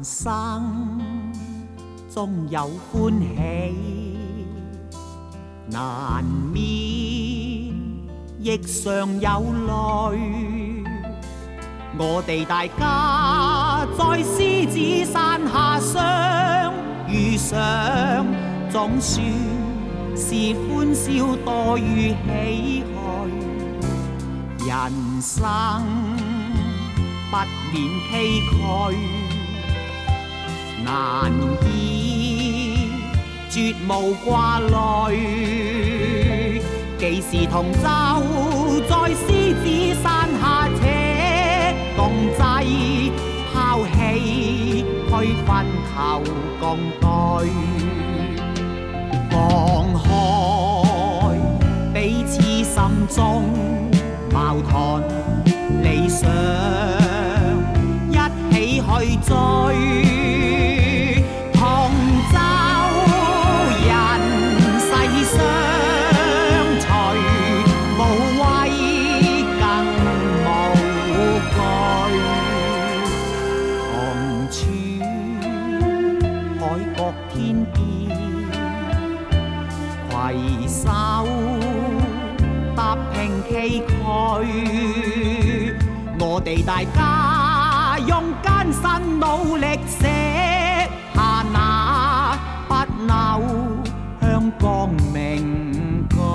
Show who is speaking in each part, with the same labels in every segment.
Speaker 1: 生總有歡喜，難免亦常有淚。我哋大家在獅子山下相遇上，總算是歡笑多於唏噓。人生不免崎嶇，難以絕無掛慮。幾時同舟在獅子山下且共濟，拋棄區分求共對。放開彼此心中矛盾理想，一起去追。同舟人世相隨，無畏更無懼。同處海角天邊，攜手踏平崎嶇。我哋大家用艱辛努力寫下那不朽香港名句。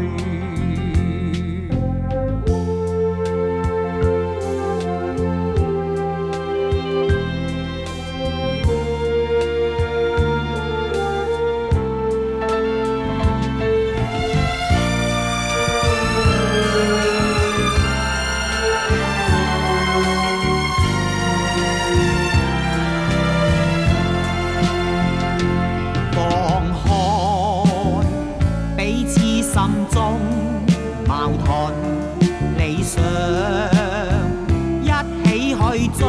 Speaker 1: 心中矛盾理想，一起去追。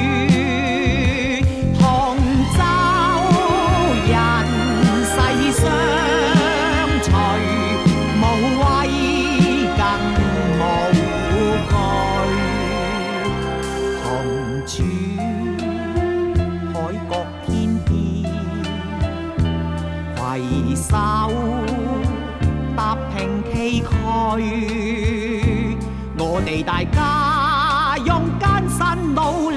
Speaker 1: 同舟人世相隨，無畏更無懼。同處海角天邊，攜手踏平崎嶇。我哋大家用艱辛努力